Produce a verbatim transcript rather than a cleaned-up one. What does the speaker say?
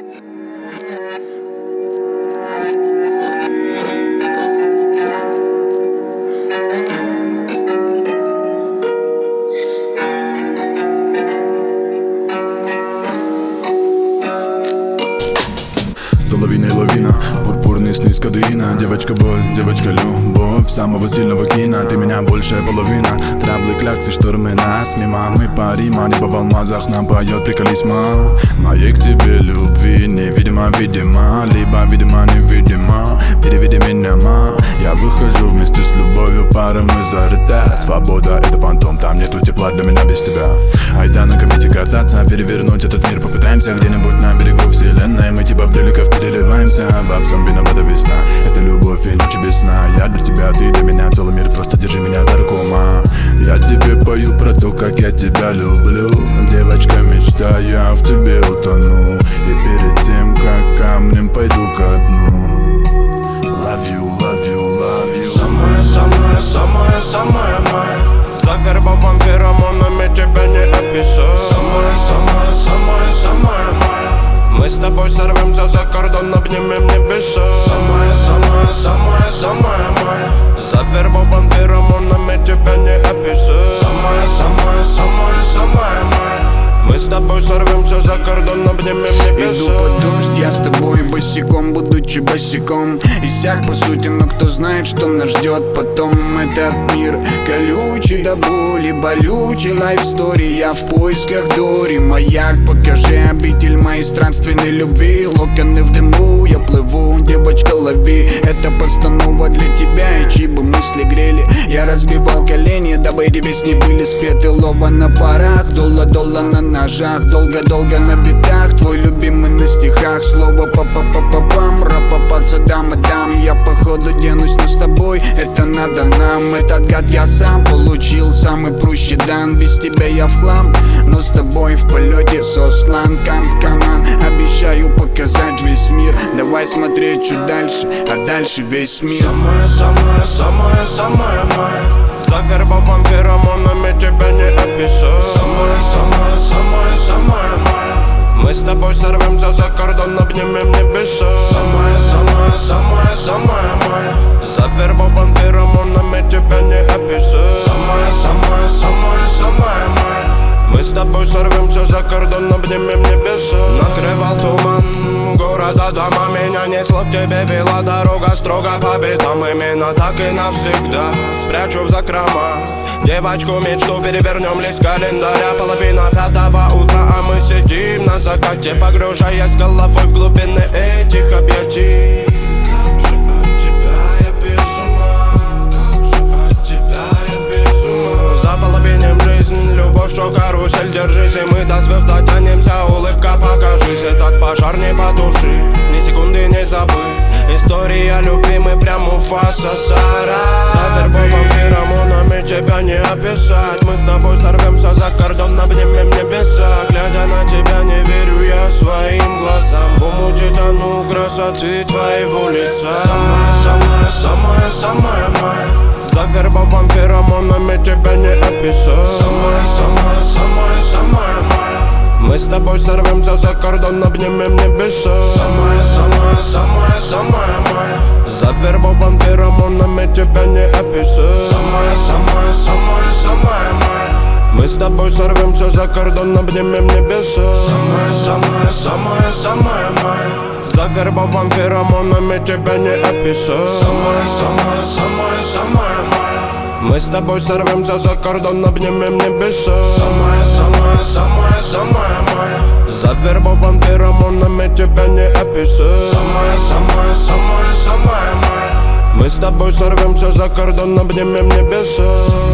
За лавиной лавина, пурпурный сны с кадуина. Девочка боль, девочка любовь самого сильного кино. Ты меня большая половина. Траблы, кляксы, штормы нас мимо. Мы парима, небо в алмазах нам поет приколисма. Моей к тебе любви невидимо, видимо. Либо видимо, невидимо. Переведи меня, ма. Я выхожу вместе с любовью, пара мы зарыта. Свобода — это фантом, там нету тепла для меня без тебя. Айда на комете кататься, перевернуть этот мир попытаемся. Где-нибудь на берегу вселенной мы типа бреликов переливаемся. Бабсам виновата весна, это любовь и ночи без сна. Я для тебя, ты для меня, целый мир, просто держи меня за руку, ма. Я тебе пою про то, как я тебя люблю. Девочка, мечта, я в тебе утону. И перед тем, как камнем пойду ко дну. Love you, love you, love you. Самая, самая, самая, самая моя. Завербован феромонами тебя не описать. Самая, самая, самая, самая моя. Мы с тобой сорвемся за кордон, обнимем небеса. Самая, самая, самая, самая моя. Завербован феромонами тебя не описать. Самая, самая, самая, самая моя. Мы с тобой сорвемся за кордон, обнимем небеса. Иду под дождь, я с тобой босиком, будучи босиком. Иссяк по сути, но кто знает, что нас ждет потом. Этот мир колючий до боли, болючий лайфстори. Я в поисках Дори, маяк, покажи обитель моей странственной любви. Локоны в дыму, я плыву, девочка, лови. Это постанова для тебя, и чьи бы мысли грели. Я разбивал колени, дабы эти песни были спеты. Лова на парах, долла-долла на ножах. Долго-долго на битах, твой любимый на стихах. Слово па-па-па-па-пам, ра-па-па, дам-дам. Я походу денусь, но с тобой это надо нам. Этот гад я сам получил, самый прущий дан. Без тебя я в хлам, но с тобой в полете сослан. Кам-каман, обещаю показать весь мир. Давай смотреть чуть дальше, а дальше весь мир. Самая, самая, самая, самая моя. Завербован феромонами тебя не описать. Самая, самая, самая, самая моя. Мы с тобой сорвемся за кордон, обнимем небеса. Самая, самая, самая, самая моя. Завербован феромонами тебя не описать. Самая, самая, самая, самая моя. Мы с тобой сорвемся за кордон, обнимем небеса. Накрывал туман города, дома. Меня несло к тебе, вела дорога строго по битам. Именно так и навсегда спрячу в закрома девочку мечту, перевернем лист календаря. Половина пятого утра, а мы сидим на закате, погружаясь головой в глубины этих объятий. Как же от тебя я без ума, как же от тебя я без ума. Заполовиним жизнь, любовь, что карусель, держись, и мы до звезд дотянемся. Улыбка, покажись, и так пожар не потуши, ни секунды не забыть. История любви, мы прям Муфаса, Сара. Завербован феромонами тебя не описать. Мы с тобой сорвемся за кордон, обнимем небеса. Глядя на тебя, не верю я своим глазам. В омуте тону красоты твоего лица. Самая, самая, самая, самая моя. Завербован феромонами тебя не описать. Самая, самая, самая, самая моя. Мы с тобой сорвемся за кордон, обнимем небеса. Самая, самая, самая, самая моя. Завербован феромонами тебя не описать. Самая, самая, самая, самая моя. Мы с тобой сорвемся за кордон, обнимем небеса. Самая, самая, самая, самая моя. Завербован феромонами тебя не описать. Самая, самая, самая, самая моя. Мы с тобой сорвемся за кордон, обнимем небеса. Самая, самая, самая, самая моя. Завербован феромонами тебя не описать. Самая, самая, самая, самая моя. Мы с тобой сорвемся за кордон, обнимем небеса.